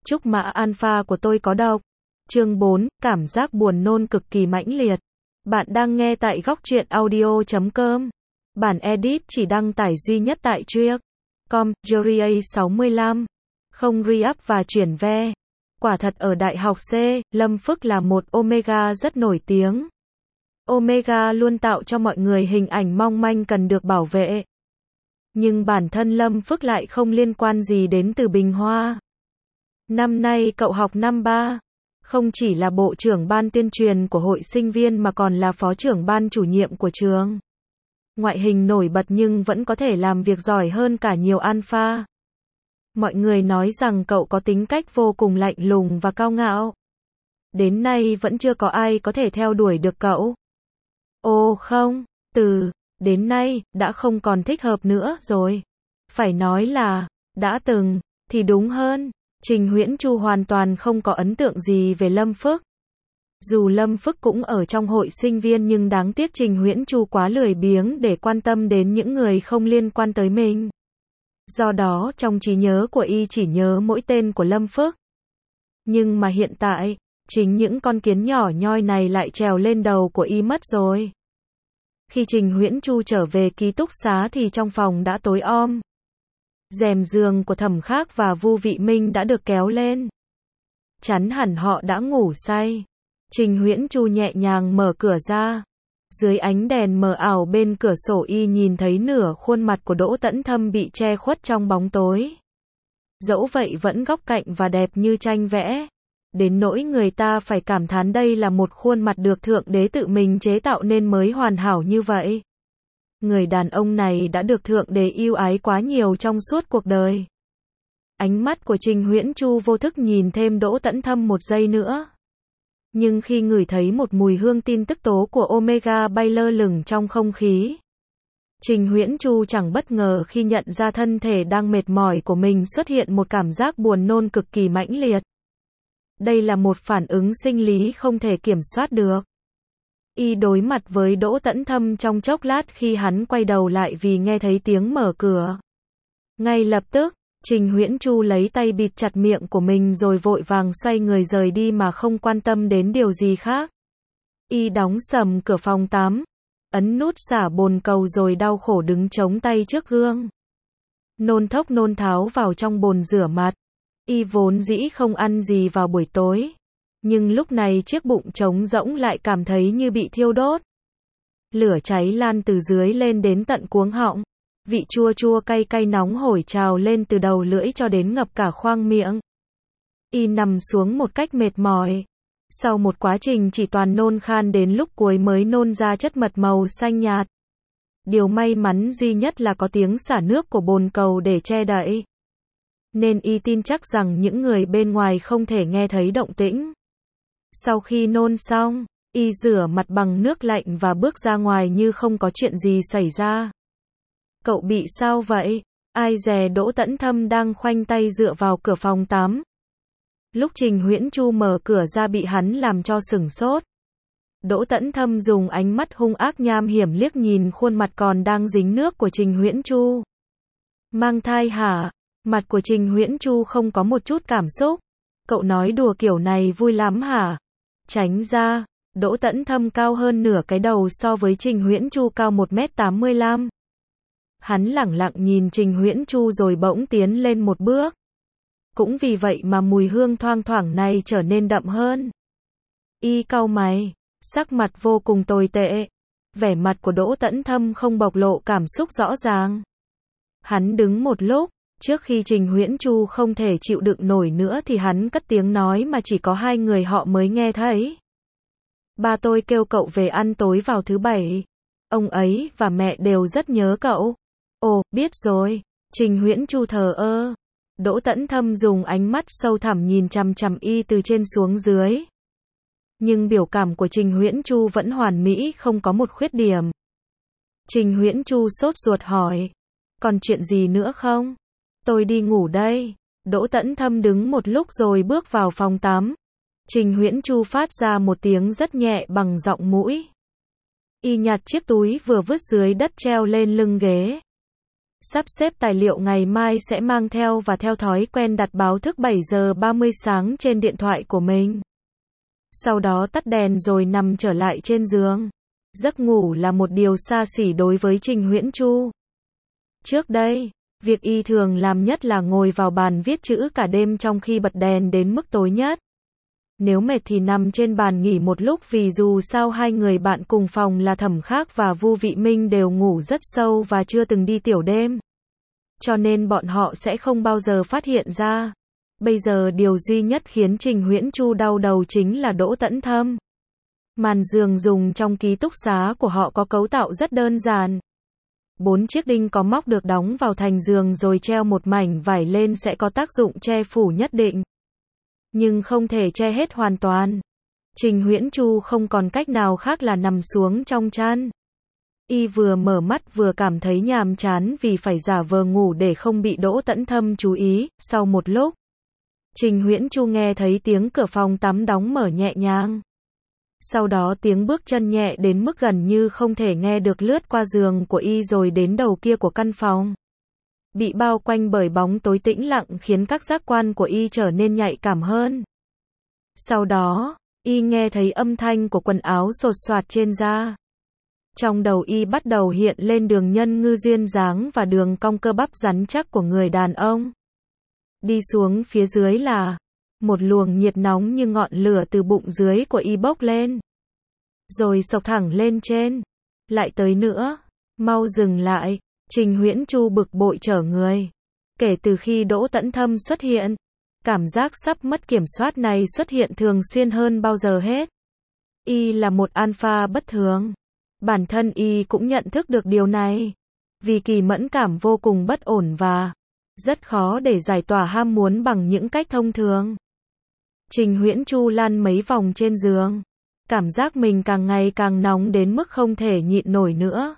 Chúc mã alpha của tôi có độc. Chương 4, cảm giác buồn nôn cực kỳ mãnh liệt. Bạn đang nghe tại góc truyện audio.com. Bản edit chỉ đăng tải duy nhất tại Triếc.com, Juria 65. Không re-up và chuyển ve. Quả thật ở Đại học C, Lâm Phước là một Omega rất nổi tiếng. Omega luôn tạo cho mọi người hình ảnh mong manh cần được bảo vệ. Nhưng bản thân Lâm Phước lại không liên quan gì đến Từ Bình Hoa. Năm nay cậu học năm 3. Không chỉ là bộ trưởng ban tuyên truyền của hội sinh viên mà còn là phó trưởng ban chủ nhiệm của trường. Ngoại hình nổi bật nhưng vẫn có thể làm việc giỏi hơn cả nhiều alpha. Mọi người nói rằng cậu có tính cách vô cùng lạnh lùng và cao ngạo. Đến nay vẫn chưa có ai có thể theo đuổi được cậu. Ồ không, đến nay, đã không còn thích hợp nữa rồi. Phải nói là, đã từng, thì đúng hơn. Trình Huyễn Chu hoàn toàn không có ấn tượng gì về Lâm Phước. Dù Lâm Phước cũng ở trong hội sinh viên nhưng đáng tiếc Trình Huyễn Chu quá lười biếng để quan tâm đến những người không liên quan tới mình. Do đó trong trí nhớ của y chỉ nhớ mỗi tên của Lâm Phước. Nhưng mà hiện tại, chính những con kiến nhỏ nhoi này lại trèo lên đầu của y mất rồi. Khi Trình Huyễn Chu trở về ký túc xá thì trong phòng đã tối om. Rèm giường của Thẩm Khác và Vu Vị Minh đã được kéo lên. Chắn hẳn họ đã ngủ say. Trình Huyễn Chu nhẹ nhàng mở cửa ra. Dưới ánh đèn mờ ảo bên cửa sổ y nhìn thấy nửa khuôn mặt của Đỗ Tẫn Thâm bị che khuất trong bóng tối. Dẫu vậy vẫn góc cạnh và đẹp như tranh vẽ. Đến nỗi người ta phải cảm thán đây là một khuôn mặt được Thượng Đế tự mình chế tạo nên mới hoàn hảo như vậy. Người đàn ông này đã được Thượng Đế yêu ái quá nhiều trong suốt cuộc đời. Ánh mắt của Trình Huyễn Chu vô thức nhìn thêm Đỗ Tẫn Thâm một giây nữa. Nhưng khi ngửi thấy một mùi hương tin tức tố của Omega bay lơ lửng trong không khí, Trình Huyễn Chu chẳng bất ngờ khi nhận ra thân thể đang mệt mỏi của mình xuất hiện một cảm giác buồn nôn cực kỳ mãnh liệt. Đây là một phản ứng sinh lý không thể kiểm soát được. Y đối mặt với Đỗ Tẫn Thâm trong chốc lát khi hắn quay đầu lại vì nghe thấy tiếng mở cửa. Ngay lập tức, Trình Huyễn Chu lấy tay bịt chặt miệng của mình rồi vội vàng xoay người rời đi mà không quan tâm đến điều gì khác. Y đóng sầm cửa phòng tắm, ấn nút xả bồn cầu rồi đau khổ đứng chống tay trước gương. Nôn thốc nôn tháo vào trong bồn rửa mặt. Y vốn dĩ không ăn gì vào buổi tối. Nhưng lúc này chiếc bụng trống rỗng lại cảm thấy như bị thiêu đốt. Lửa cháy lan từ dưới lên đến tận cuống họng. Vị chua chua cay cay nóng hổi trào lên từ đầu lưỡi cho đến ngập cả khoang miệng. Y nằm xuống một cách mệt mỏi. Sau một quá trình chỉ toàn nôn khan đến lúc cuối mới nôn ra chất mật màu xanh nhạt. Điều may mắn duy nhất là có tiếng xả nước của bồn cầu để che đậy. Nên y tin chắc rằng những người bên ngoài không thể nghe thấy động tĩnh. Sau khi nôn xong, y rửa mặt bằng nước lạnh và bước ra ngoài như không có chuyện gì xảy ra. Cậu bị sao vậy? Ai dè Đỗ Tẫn Thâm đang khoanh tay dựa vào cửa phòng tắm. Lúc Trình Huyễn Chu mở cửa ra bị hắn làm cho sửng sốt. Đỗ Tẫn Thâm dùng ánh mắt hung ác nham hiểm liếc nhìn khuôn mặt còn đang dính nước của Trình Huyễn Chu. Mang thai hả? Mặt của Trình Huyễn Chu không có một chút cảm xúc. Cậu nói đùa kiểu này vui lắm hả? Tránh ra, Đỗ Tẫn Thâm cao hơn nửa cái đầu so với Trình Huyễn Chu cao 1m85. Hắn lẳng lặng nhìn Trình Huyễn Chu rồi bỗng tiến lên một bước. Cũng vì vậy mà mùi hương thoang thoảng này trở nên đậm hơn. Y cau mày, sắc mặt vô cùng tồi tệ. Vẻ mặt của Đỗ Tẫn Thâm không bộc lộ cảm xúc rõ ràng. Hắn đứng một lúc, trước khi Trình Huyễn Chu không thể chịu đựng nổi nữa thì hắn cất tiếng nói mà chỉ có hai người họ mới nghe thấy. Ba tôi kêu cậu về ăn tối vào thứ Bảy. Ông ấy và mẹ đều rất nhớ cậu. Ồ, biết rồi. Trình Huyễn Chu thờ ơ. Đỗ Tẫn Thâm dùng ánh mắt sâu thẳm nhìn chằm chằm y từ trên xuống dưới. Nhưng biểu cảm của Trình Huyễn Chu vẫn hoàn mỹ không có một khuyết điểm. Trình Huyễn Chu sốt ruột hỏi. Còn chuyện gì nữa không? Tôi đi ngủ đây. Đỗ Tẫn Thâm đứng một lúc rồi bước vào phòng tắm. Trình Huyễn Chu phát ra một tiếng rất nhẹ bằng giọng mũi. Y nhặt chiếc túi vừa vứt dưới đất treo lên lưng ghế. Sắp xếp tài liệu ngày mai sẽ mang theo và theo thói quen đặt báo thức 7 giờ 30 sáng trên điện thoại của mình. Sau đó tắt đèn rồi nằm trở lại trên giường. Giấc ngủ là một điều xa xỉ đối với Trình Huyễn Chu. Trước đây, việc y thường làm nhất là ngồi vào bàn viết chữ cả đêm trong khi bật đèn đến mức tối nhất. Nếu mệt thì nằm trên bàn nghỉ một lúc, vì dù sao hai người bạn cùng phòng là Thẩm Khắc và Vu Vị Minh đều ngủ rất sâu và chưa từng đi tiểu đêm. Cho nên bọn họ sẽ không bao giờ phát hiện ra. Bây giờ điều duy nhất khiến Trình Huyễn Chu đau đầu chính là Đỗ Tẫn Thâm. Màn giường dùng trong ký túc xá của họ có cấu tạo rất đơn giản. 4 chiếc đinh có móc được đóng vào thành giường rồi treo một mảnh vải lên sẽ có tác dụng che phủ nhất định. Nhưng không thể che hết hoàn toàn. Trình Huyễn Chu không còn cách nào khác là nằm xuống trong chăn. Y vừa mở mắt vừa cảm thấy nhàm chán vì phải giả vờ ngủ để không bị Đỗ Tẫn Thâm chú ý. Sau một lúc, Trình Huyễn Chu nghe thấy tiếng cửa phòng tắm đóng mở nhẹ nhàng. Sau đó tiếng bước chân nhẹ đến mức gần như không thể nghe được lướt qua giường của y rồi đến đầu kia của căn phòng. Bị bao quanh bởi bóng tối tĩnh lặng khiến các giác quan của y trở nên nhạy cảm hơn. Sau đó, y nghe thấy âm thanh của quần áo xột xoạt trên da. Trong đầu y bắt đầu hiện lên đường nhân ngư duyên dáng và đường cong cơ bắp rắn chắc của người đàn ông. Đi xuống phía dưới là một luồng nhiệt nóng như ngọn lửa từ bụng dưới của y bốc lên. Rồi xộc thẳng lên trên. Lại tới nữa. Mau dừng lại. Trình Huyễn Chu bực bội trở người. Kể từ khi Đỗ Tẫn Thâm xuất hiện, cảm giác sắp mất kiểm soát này xuất hiện thường xuyên hơn bao giờ hết. Y là một alpha bất thường. Bản thân y cũng nhận thức được điều này. Vì kỳ mẫn cảm vô cùng bất ổn và rất khó để giải tỏa ham muốn bằng những cách thông thường. Trình Huyễn Chu lăn mấy vòng trên giường. Cảm giác mình càng ngày càng nóng đến mức không thể nhịn nổi nữa.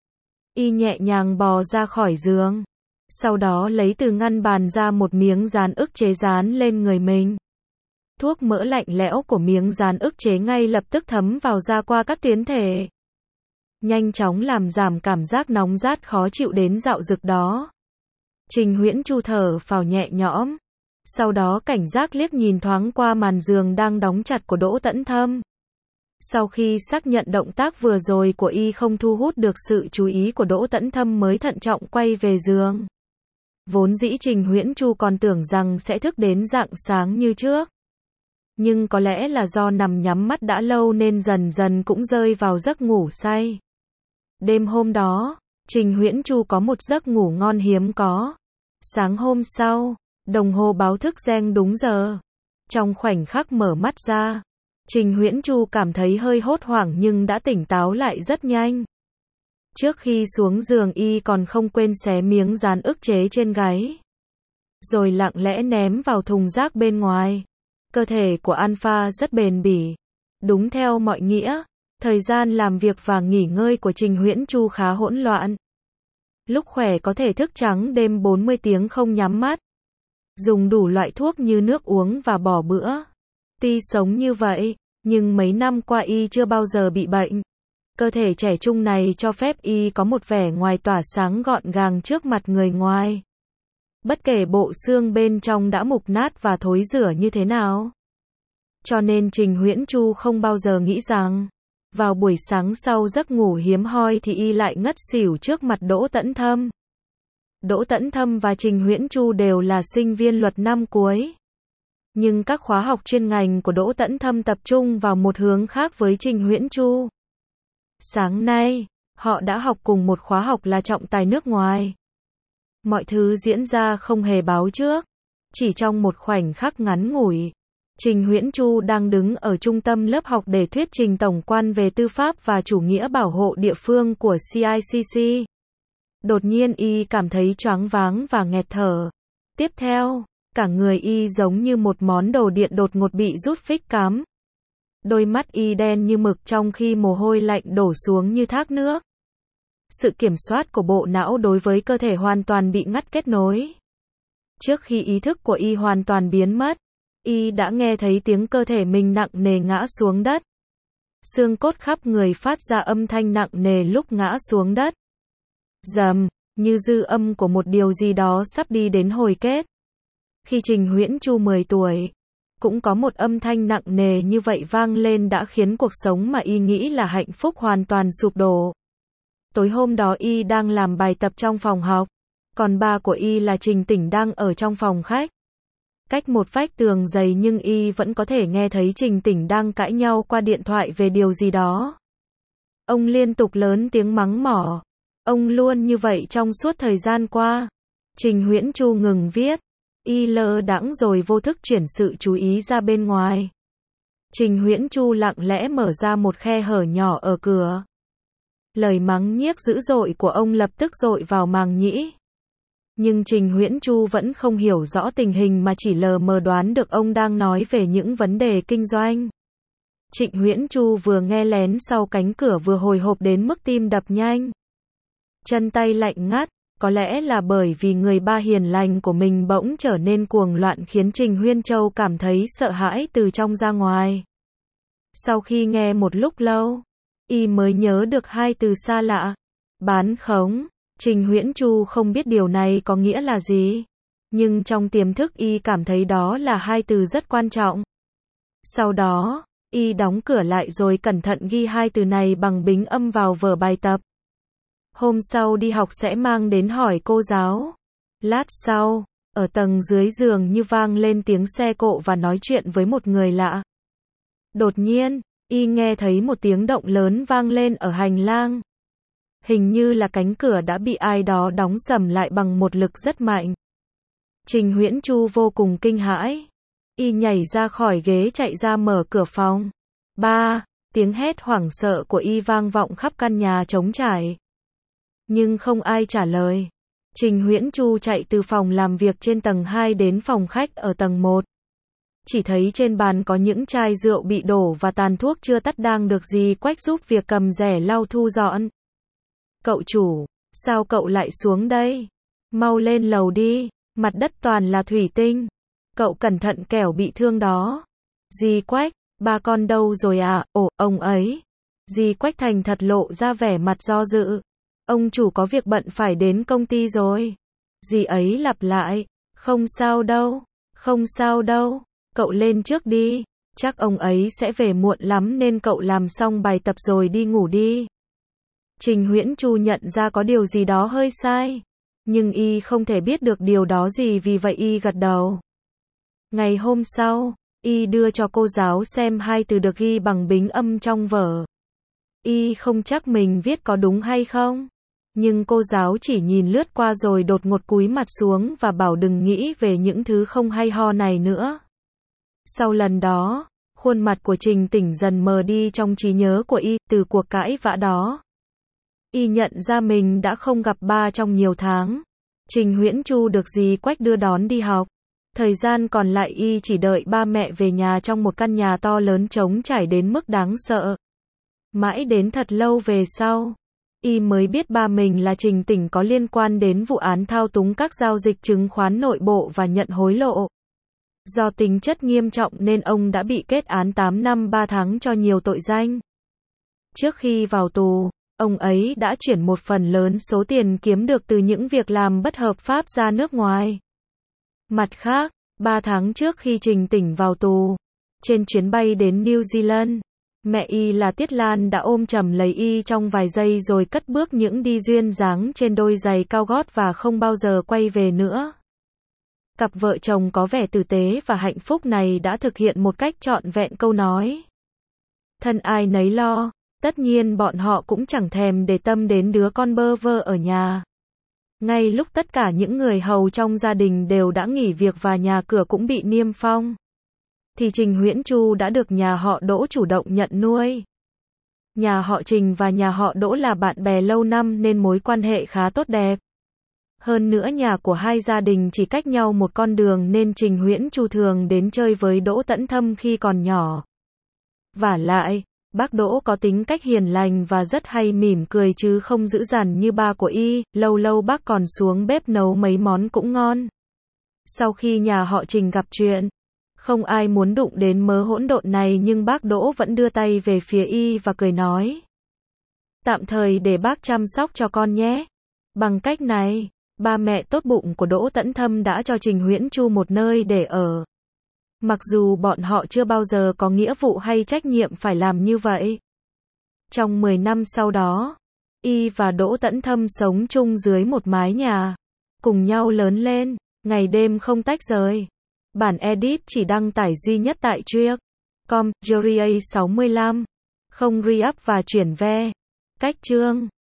Y nhẹ nhàng bò ra khỏi giường. Sau đó lấy từ ngăn bàn ra một miếng dán ức chế dán lên người mình. Thuốc mỡ lạnh lẽo của miếng dán ức chế ngay lập tức thấm vào da qua các tuyến thể. Nhanh chóng làm giảm cảm giác nóng rát khó chịu đến dạo dực đó. Trình Huyễn Chu thở phào nhẹ nhõm. Sau đó cảnh giác liếc nhìn thoáng qua màn giường đang đóng chặt của Đỗ Tẫn Thâm. Sau khi xác nhận động tác vừa rồi của y không thu hút được sự chú ý của Đỗ Tẫn Thâm mới thận trọng quay về giường. Vốn dĩ Trình Huyễn Chu còn tưởng rằng sẽ thức đến rạng sáng như trước. Nhưng có lẽ là do nằm nhắm mắt đã lâu nên dần dần cũng rơi vào giấc ngủ say. Đêm hôm đó, Trình Huyễn Chu có một giấc ngủ ngon hiếm có. Sáng hôm sau, đồng hồ báo thức reng đúng giờ. Trong khoảnh khắc mở mắt ra, Trình Huyễn Chu cảm thấy hơi hốt hoảng nhưng đã tỉnh táo lại rất nhanh. Trước khi xuống giường y còn không quên xé miếng dán ức chế trên gáy. Rồi lặng lẽ ném vào thùng rác bên ngoài. Cơ thể của Alpha rất bền bỉ. Đúng theo mọi nghĩa, thời gian làm việc và nghỉ ngơi của Trình Huyễn Chu khá hỗn loạn. Lúc khỏe có thể thức trắng đêm 40 tiếng không nhắm mắt. Dùng đủ loại thuốc như nước uống và bỏ bữa. Tuy sống như vậy, nhưng mấy năm qua y chưa bao giờ bị bệnh. Cơ thể trẻ trung này cho phép y có một vẻ ngoài tỏa sáng gọn gàng trước mặt người ngoài. Bất kể bộ xương bên trong đã mục nát và thối rữa như thế nào. Cho nên Trình Huyễn Chu không bao giờ nghĩ rằng, vào buổi sáng sau giấc ngủ hiếm hoi thì y lại ngất xỉu trước mặt Đỗ Tẫn Thâm. Đỗ Tẫn Thâm và Trình Huyễn Chu đều là sinh viên luật năm cuối. Nhưng các khóa học chuyên ngành của Đỗ Tẫn Thâm tập trung vào một hướng khác với Trình Huyễn Chu. Sáng nay, họ đã học cùng một khóa học là trọng tài nước ngoài. Mọi thứ diễn ra không hề báo trước. Chỉ trong một khoảnh khắc ngắn ngủi, Trình Huyễn Chu đang đứng ở trung tâm lớp học để thuyết trình tổng quan về tư pháp và chủ nghĩa bảo hộ địa phương của CICC. Đột nhiên y cảm thấy choáng váng và nghẹt thở. Tiếp theo, cả người y giống như một món đồ điện đột ngột bị rút phích cắm. Đôi mắt y đen như mực trong khi mồ hôi lạnh đổ xuống như thác nước. Sự kiểm soát của bộ não đối với cơ thể hoàn toàn bị ngắt kết nối. Trước khi ý thức của y hoàn toàn biến mất, y đã nghe thấy tiếng cơ thể mình nặng nề ngã xuống đất. Xương cốt khắp người phát ra âm thanh nặng nề lúc ngã xuống đất. Rầm, như dư âm của một điều gì đó sắp đi đến hồi kết. Khi Trình Huyễn Chu 10 tuổi, cũng có một âm thanh nặng nề như vậy vang lên đã khiến cuộc sống mà y nghĩ là hạnh phúc hoàn toàn sụp đổ. Tối hôm đó y đang làm bài tập trong phòng học, còn ba của y là Trình Tỉnh đang ở trong phòng khách. Cách một vách tường dày nhưng y vẫn có thể nghe thấy Trình Tỉnh đang cãi nhau qua điện thoại về điều gì đó. Ông liên tục lớn tiếng mắng mỏ. Ông luôn như vậy trong suốt thời gian qua. Trình Huyễn Chu ngừng viết. Y lơ đãng rồi vô thức chuyển sự chú ý ra bên ngoài. Trình Huyễn Chu lặng lẽ mở ra một khe hở nhỏ ở cửa. Lời mắng nhiếc dữ dội của ông lập tức dội vào màng nhĩ. Nhưng Trình Huyễn Chu vẫn không hiểu rõ tình hình mà chỉ lờ mờ đoán được ông đang nói về những vấn đề kinh doanh. Trịnh Huyễn Chu vừa nghe lén sau cánh cửa vừa hồi hộp đến mức tim đập nhanh. Chân tay lạnh ngắt, có lẽ là bởi vì người ba hiền lành của mình bỗng trở nên cuồng loạn khiến Trình Huyễn Châu cảm thấy sợ hãi từ trong ra ngoài. Sau khi nghe một lúc lâu, y mới nhớ được hai từ xa lạ. Bán khống. Trình Huyễn Chu không biết điều này có nghĩa là gì, nhưng trong tiềm thức y cảm thấy đó là hai từ rất quan trọng. Sau đó, y đóng cửa lại rồi cẩn thận ghi hai từ này bằng bính âm vào vở bài tập. Hôm sau đi học sẽ mang đến hỏi cô giáo. Lát sau, ở tầng dưới giường như vang lên tiếng xe cộ và nói chuyện với một người lạ. Đột nhiên, y nghe thấy một tiếng động lớn vang lên ở hành lang. Hình như là cánh cửa đã bị ai đó đóng sầm lại bằng một lực rất mạnh. Trình Huyễn Chu vô cùng kinh hãi. Y nhảy ra khỏi ghế chạy ra mở cửa phòng. Ba, tiếng hét hoảng sợ của y vang vọng khắp căn nhà trống trải. Nhưng không ai trả lời. Trình Huyễn Chu chạy từ phòng làm việc trên tầng 2 đến phòng khách ở tầng 1. Chỉ thấy trên bàn có những chai rượu bị đổ và tàn thuốc chưa tắt đang được dì Quách giúp việc cầm rẻ lau thu dọn. Cậu chủ, sao cậu lại xuống đây? Mau lên lầu đi, mặt đất toàn là thủy tinh. Cậu cẩn thận kẻo bị thương đó. Dì Quách, ba con đâu rồi à? Ồ, ông ấy. Dì Quách thành thật lộ ra vẻ mặt do dự. Ông chủ có việc bận phải đến công ty rồi. Dì ấy lặp lại. Không sao đâu, không sao đâu. Cậu lên trước đi. Chắc ông ấy sẽ về muộn lắm nên cậu làm xong bài tập rồi đi ngủ đi. Trình Huyễn Chu nhận ra có điều gì đó hơi sai. Nhưng y không thể biết được điều đó gì vì vậy y gật đầu. Ngày hôm sau, y đưa cho cô giáo xem hai từ được ghi bằng bính âm trong vở. Y không chắc mình viết có đúng hay không. Nhưng cô giáo chỉ nhìn lướt qua rồi đột ngột cúi mặt xuống và bảo đừng nghĩ về những thứ không hay ho này nữa. Sau lần đó, khuôn mặt của Trình Tỉnh dần mờ đi trong trí nhớ của y từ cuộc cãi vã đó. Y nhận ra mình đã không gặp ba trong nhiều tháng. Trình Huyễn Chu được dì Quách đưa đón đi học. Thời gian còn lại y chỉ đợi ba mẹ về nhà trong một căn nhà to lớn trống trải đến mức đáng sợ. Mãi đến thật lâu về sau, y mới biết ba mình là Trình Tỉnh có liên quan đến vụ án thao túng các giao dịch chứng khoán nội bộ và nhận hối lộ. Do tính chất nghiêm trọng nên ông đã bị kết án 8 năm 3 tháng cho nhiều tội danh. Trước khi vào tù, ông ấy đã chuyển một phần lớn số tiền kiếm được từ những việc làm bất hợp pháp ra nước ngoài. Mặt khác, 3 tháng trước khi Trình Tỉnh vào tù, trên chuyến bay đến New Zealand, mẹ y là Tiết Lan đã ôm chầm lấy y trong vài giây rồi cất bước những đi duyên dáng trên đôi giày cao gót và không bao giờ quay về nữa. Cặp vợ chồng có vẻ tử tế và hạnh phúc này đã thực hiện một cách trọn vẹn câu nói. Thân ai nấy lo, tất nhiên bọn họ cũng chẳng thèm để tâm đến đứa con bơ vơ ở nhà. Ngay lúc tất cả những người hầu trong gia đình đều đã nghỉ việc và nhà cửa cũng bị niêm phong, thì Trình Huyễn Chu đã được nhà họ Đỗ chủ động nhận nuôi. Nhà họ Trình và nhà họ Đỗ là bạn bè lâu năm nên mối quan hệ khá tốt đẹp. Hơn nữa nhà của hai gia đình chỉ cách nhau một con đường nên Trình Huyễn Chu thường đến chơi với Đỗ Tấn Thâm khi còn nhỏ. Vả lại, bác Đỗ có tính cách hiền lành và rất hay mỉm cười chứ không dữ dằn như ba của y, lâu lâu bác còn xuống bếp nấu mấy món cũng ngon. Sau khi nhà họ Trình gặp chuyện, không ai muốn đụng đến mớ hỗn độn này nhưng bác Đỗ vẫn đưa tay về phía y và cười nói. Tạm thời để bác chăm sóc cho con nhé. Bằng cách này, ba mẹ tốt bụng của Đỗ Tấn Thâm đã cho Trình Huyễn Chu một nơi để ở. Mặc dù bọn họ chưa bao giờ có nghĩa vụ hay trách nhiệm phải làm như vậy. Trong 10 năm sau đó, Y và Đỗ Tấn Thâm sống chung dưới một mái nhà, cùng nhau lớn lên, ngày đêm không tách rời. Bản edit chỉ đăng tải duy nhất tại Treek.com, Juria 65. Không re-up và chuyển ve. Cách chương